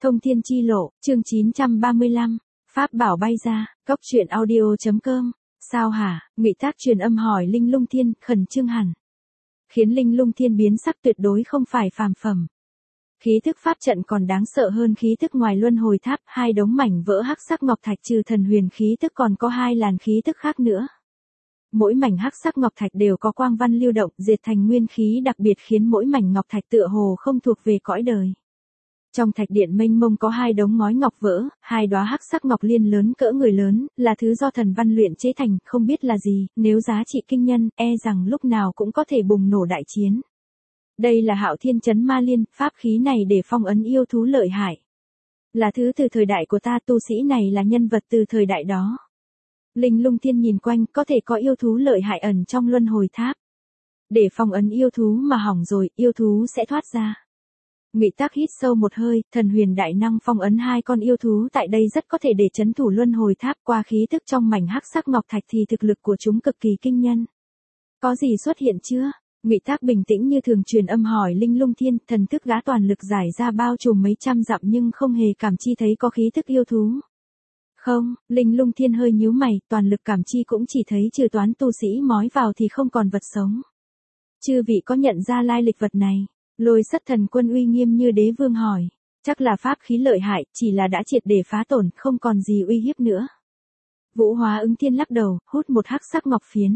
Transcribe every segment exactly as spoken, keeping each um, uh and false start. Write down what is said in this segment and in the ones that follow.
Thông thiên chi lộ, chương chín trăm ba mươi lăm, Pháp bảo bay ra, cốc truyện audio.com, sao hả, Ngụy Tác truyền âm hỏi Linh Lung Thiên, khẩn trương hẳn. Khiến Linh Lung Thiên biến sắc tuyệt đối không phải phàm phẩm. Khí thức pháp trận còn đáng sợ hơn khí thức ngoài luân hồi tháp, hai đống mảnh vỡ hắc sắc ngọc thạch trừ thần huyền khí thức còn có hai làn khí thức khác nữa. Mỗi mảnh hắc sắc ngọc thạch đều có quang văn lưu động, diệt thành nguyên khí đặc biệt khiến mỗi mảnh ngọc thạch tựa hồ không thuộc về cõi đời. Trong thạch điện mênh mông có hai đống ngói ngọc vỡ, hai đóa hắc sắc ngọc liên lớn cỡ người lớn, là thứ do thần văn luyện chế thành, không biết là gì, nếu giá trị kinh nhân, e rằng lúc nào cũng có thể bùng nổ đại chiến. Đây là Hạo Thiên Chấn Ma Liên, pháp khí này để phong ấn yêu thú lợi hại. Là thứ từ thời đại của ta, tu sĩ này là nhân vật từ thời đại đó. Linh Lung Thiên nhìn quanh, có thể có yêu thú lợi hại ẩn trong luân hồi tháp. Để phong ấn yêu thú mà hỏng rồi, yêu thú sẽ thoát ra. Ngụy Tác hít sâu một hơi, thần huyền đại năng phong ấn hai con yêu thú tại đây rất có thể để trấn thủ luân hồi tháp, qua khí tức trong mảnh hắc sắc ngọc thạch thì thực lực của chúng cực kỳ kinh nhân. Có gì xuất hiện chưa? Ngụy Tác bình tĩnh như thường truyền âm hỏi Linh Lung Thiên, thần thức gã toàn lực giải ra bao trùm mấy trăm dặm nhưng không hề cảm chi thấy có khí tức yêu thú. Không, Linh Lung Thiên hơi nhíu mày, toàn lực cảm chi cũng chỉ thấy trừ toán tu sĩ mói vào thì không còn vật sống. Chư vị có nhận ra lai lịch vật này? Lôi Sắt Thần Quân uy nghiêm như đế vương hỏi. Chắc là pháp khí lợi hại, chỉ là đã triệt để phá tổn, không còn gì uy hiếp nữa. Vũ Hóa Ứng Thiên lắc đầu, hút một hắc sắc ngọc phiến.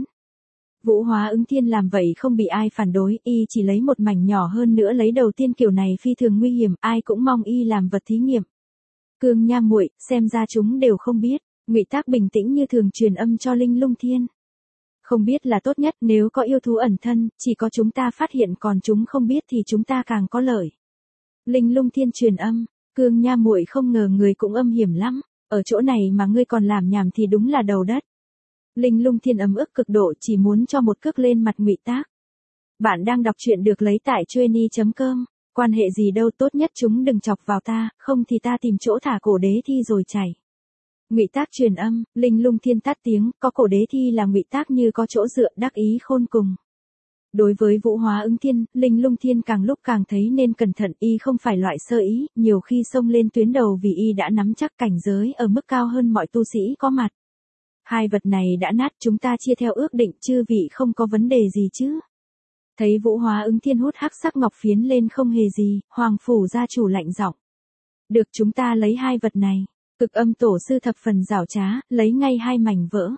Vũ Hóa Ứng Thiên làm vậy không bị ai phản đối, y chỉ lấy một mảnh nhỏ hơn nữa lấy đầu tiên, kiểu này phi thường nguy hiểm, ai cũng mong y làm vật thí nghiệm. Cương Nha muội, xem ra chúng đều không biết. Ngụy Tác bình tĩnh như thường truyền âm cho Linh Lung Thiên. Không biết là tốt nhất, nếu có yêu thú ẩn thân, chỉ có chúng ta phát hiện, còn chúng không biết thì chúng ta càng có lợi. Linh Lung Thiên truyền âm, Cương Nha muội không ngờ người cũng âm hiểm lắm, ở chỗ này mà ngươi còn làm nhảm thì đúng là đầu đất. Linh Lung Thiên ấm ức cực độ, chỉ muốn cho một cước lên mặt Ngụy Tác. Bạn đang đọc truyện được lấy tại trueni chấm com, quan hệ gì đâu, tốt nhất chúng đừng chọc vào ta, không thì ta tìm chỗ thả cổ đế thi rồi chảy. Ngụy Tác truyền âm, Linh Lung Thiên tắt tiếng, có cổ đế thi là Ngụy Tác như có chỗ dựa, đắc ý khôn cùng. Đối với Vũ Hóa Ứng Thiên, Linh Lung Thiên càng lúc càng thấy nên cẩn thận, y không phải loại sơ ý, nhiều khi xông lên tuyến đầu vì y đã nắm chắc cảnh giới ở mức cao hơn mọi tu sĩ có mặt. Hai vật này đã nát, chúng ta chia theo ước định, chư vị không có vấn đề gì chứ? Thấy Vũ Hóa Ứng Thiên hút hắc sắc ngọc phiến lên không hề gì, Hoàng phủ gia chủ lạnh giọng. Được, chúng ta lấy hai vật này. Cực Âm tổ sư thập phần giảo trá, lấy ngay hai mảnh vỡ.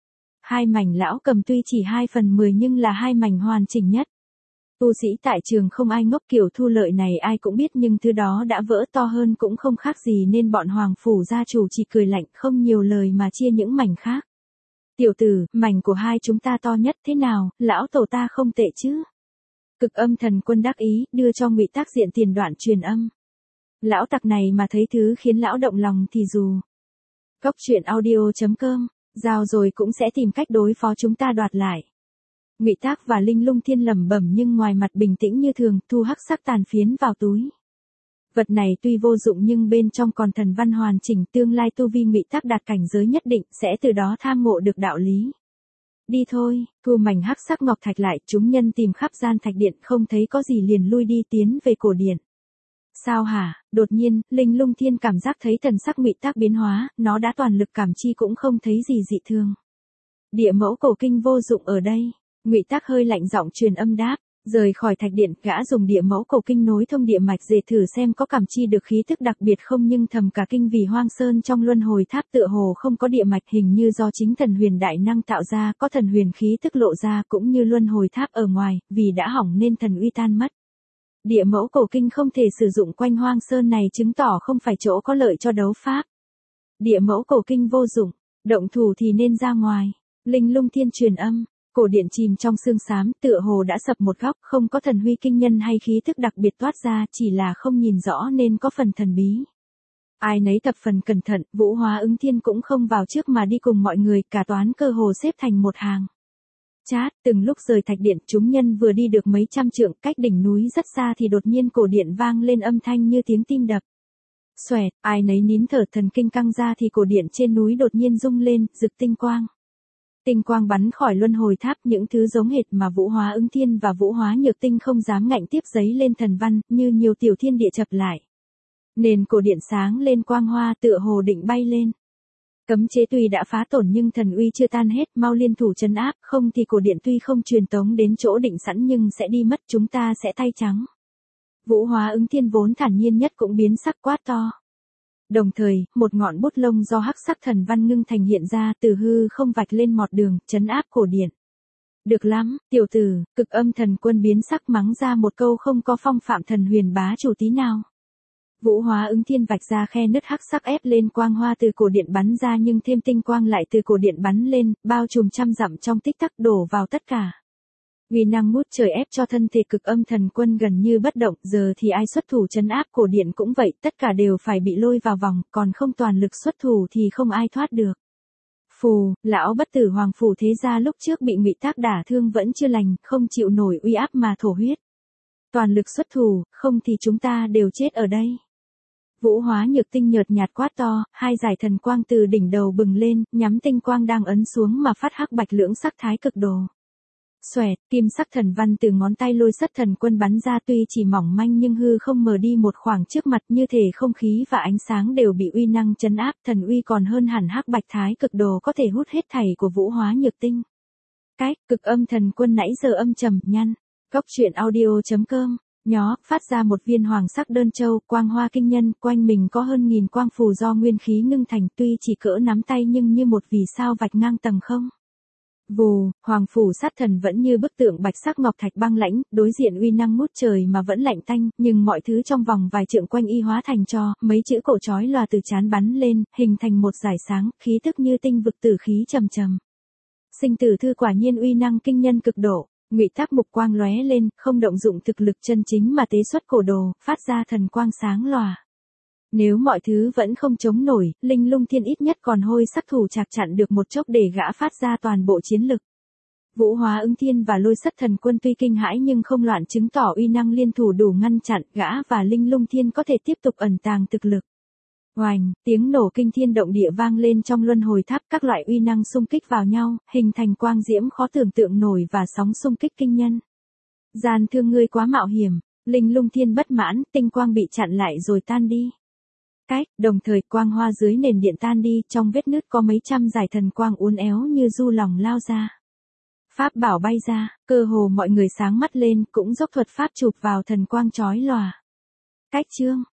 Hai mảnh lão cầm tuy chỉ hai phần mười nhưng là hai mảnh hoàn chỉnh nhất. Tu sĩ tại trường không ai ngốc, kiểu thu lợi này ai cũng biết, nhưng thứ đó đã vỡ to hơn cũng không khác gì nên bọn Hoàng phủ gia chủ chỉ cười lạnh không nhiều lời mà chia những mảnh khác. Tiểu tử, mảnh của hai chúng ta to nhất thế nào, lão tổ ta không tệ chứ? Cực Âm thần quân đắc ý, đưa cho Ngụy Tác diện tiền đoạn truyền âm. Lão tặc này mà thấy thứ khiến lão động lòng thì dù. Cốc truyện audio.com, giao rồi cũng sẽ tìm cách đối phó chúng ta đoạt lại. Ngụy Tác và Linh Lung Thiên lẩm bẩm nhưng ngoài mặt bình tĩnh như thường, thu hắc sắc tàn phiến vào túi. Vật này tuy vô dụng nhưng bên trong còn thần văn hoàn chỉnh, tương lai tu vi Ngụy Tác đạt cảnh giới nhất định sẽ từ đó tham ngộ được đạo lý. Đi thôi, thu mảnh hắc sắc ngọc thạch lại, chúng nhân tìm khắp gian thạch điện không thấy có gì liền lui đi tiến về cổ điện. Sao hả? Đột nhiên, Linh Lung Thiên cảm giác thấy thần sắc Ngụy Tác biến hóa, nó đã toàn lực cảm chi cũng không thấy gì dị thường. Địa mẫu cổ kinh vô dụng ở đây. Ngụy Tác hơi lạnh giọng truyền âm đáp, rời khỏi thạch điện, gã dùng địa mẫu cổ kinh nối thông địa mạch dề thử xem có cảm chi được khí tức đặc biệt không, nhưng thầm cả kinh vì hoang sơn trong luân hồi tháp tựa hồ không có địa mạch, hình như do chính thần huyền đại năng tạo ra, có thần huyền khí tức lộ ra, cũng như luân hồi tháp ở ngoài, vì đã hỏng nên thần uy tan mất. Địa mẫu cổ kinh không thể sử dụng quanh hoang sơn này, chứng tỏ không phải chỗ có lợi cho đấu pháp. Địa mẫu cổ kinh vô dụng, động thủ thì nên ra ngoài. Linh Lung Thiên truyền âm, cổ điện chìm trong sương xám, tựa hồ đã sập một góc, không có thần huy kinh nhân hay khí thức đặc biệt toát ra, chỉ là không nhìn rõ nên có phần thần bí. Ai nấy thập phần cẩn thận, Vũ Hóa Ứng Thiên cũng không vào trước mà đi cùng mọi người, cả toán cơ hồ xếp thành một hàng. Chát, từng lúc rời thạch điện, chúng nhân vừa đi được mấy trăm trượng, cách đỉnh núi rất xa thì đột nhiên cổ điện vang lên âm thanh như tiếng tim đập. Xoẹt, ai nấy nín thở, thần kinh căng ra thì cổ điện trên núi đột nhiên rung lên, rực tinh quang. Tinh quang bắn khỏi luân hồi tháp, những thứ giống hệt mà Vũ Hóa Ứng Thiên và Vũ Hóa Nhược Tinh không dám ngạnh tiếp giấy lên thần văn, như nhiều tiểu thiên địa chập lại. Nền cổ điện sáng lên quang hoa tựa hồ định bay lên. Cấm chế tuy đã phá tổn nhưng thần uy chưa tan hết, mau liên thủ trấn áp, không thì cổ điện tuy không truyền tống đến chỗ định sẵn nhưng sẽ đi mất, chúng ta sẽ tay trắng. Vũ Hóa Ứng Thiên vốn thản nhiên nhất cũng biến sắc quát to. Đồng thời, một ngọn bút lông do hắc sắc thần văn ngưng thành hiện ra, từ hư không vạch lên mọt đường, trấn áp cổ điện. Được lắm, tiểu tử, Cực Âm Thần Quân biến sắc mắng ra một câu không có phong phạm thần huyền bá chủ tí nào. Vũ Hóa Ứng Thiên vạch ra khe nứt hắc sắc ép lên quang hoa từ cổ điện bắn ra nhưng thêm tinh quang lại từ cổ điện bắn lên, bao trùm trăm dặm trong tích tắc đổ vào tất cả. Uy năng ngút trời ép cho thân thể Cực Âm Thần Quân gần như bất động, giờ thì ai xuất thủ trấn áp cổ điện cũng vậy, tất cả đều phải bị lôi vào vòng, còn không toàn lực xuất thủ thì không ai thoát được. Phù, lão bất tử Hoàng Phủ Thế Gia lúc trước bị Ngụy Tác đả thương vẫn chưa lành, không chịu nổi uy áp mà thổ huyết. Toàn lực xuất thủ, không thì chúng ta đều chết ở đây. Vũ Hóa Nhược Tinh nhợt nhạt quát to, hai dải thần quang từ đỉnh đầu bừng lên, nhắm tinh quang đang ấn xuống mà phát hắc bạch lưỡng sắc thái cực đồ. Xoẹt, kim sắc thần văn từ ngón tay Lôi Sắt Thần Quân bắn ra tuy chỉ mỏng manh nhưng hư không mờ đi một khoảng trước mặt, như thể không khí và ánh sáng đều bị uy năng trấn áp, thần uy còn hơn hẳn hắc bạch thái cực đồ có thể hút hết thảy của Vũ Hóa Nhược Tinh. Cái, Cực Âm Thần Quân nãy giờ âm trầm nhăn, góc truyện audio chấm com. Nhó, phát ra một viên hoàng sắc đơn châu, quang hoa kinh nhân, quanh mình có hơn nghìn quang phù do nguyên khí ngưng thành, tuy chỉ cỡ nắm tay nhưng như một vì sao vạch ngang tầng không. Vù, hoàng phủ sát thần vẫn như bức tượng bạch sắc ngọc thạch băng lãnh, đối diện uy năng ngút trời mà vẫn lạnh tanh, nhưng mọi thứ trong vòng vài trượng quanh y hóa thành cho, mấy chữ cổ chói lòa từ trán bắn lên, hình thành một dải sáng, khí tức như tinh vực tử khí trầm trầm. Sinh tử thư quả nhiên uy năng kinh nhân cực độ. Ngụy Tác mục quang lóe lên, không động dụng thực lực chân chính mà tế xuất cổ đồ, phát ra thần quang sáng lòa. Nếu mọi thứ vẫn không chống nổi, Linh Lung Thiên ít nhất còn hôi sắc thủ chạc chặn được một chốc để gã phát ra toàn bộ chiến lực. Vũ Hóa Ứng Thiên và Lôi Sắt Thần Quân tuy kinh hãi nhưng không loạn, chứng tỏ uy năng liên thủ đủ ngăn chặn, gã và Linh Lung Thiên có thể tiếp tục ẩn tàng thực lực. Oành, tiếng nổ kinh thiên động địa vang lên trong luân hồi tháp, các loại uy năng xung kích vào nhau, hình thành quang diễm khó tưởng tượng nổi và sóng xung kích kinh nhân. Gian thương ngươi quá mạo hiểm, Linh Lung Thiên bất mãn, tinh quang bị chặn lại rồi tan đi. Cách, đồng thời quang hoa dưới nền điện tan đi, trong vết nứt có mấy trăm dải thần quang uốn éo như du lòng lao ra. Pháp bảo bay ra, cơ hồ mọi người sáng mắt lên, cũng dốc thuật pháp chụp vào thần quang chói lòa. Cách chương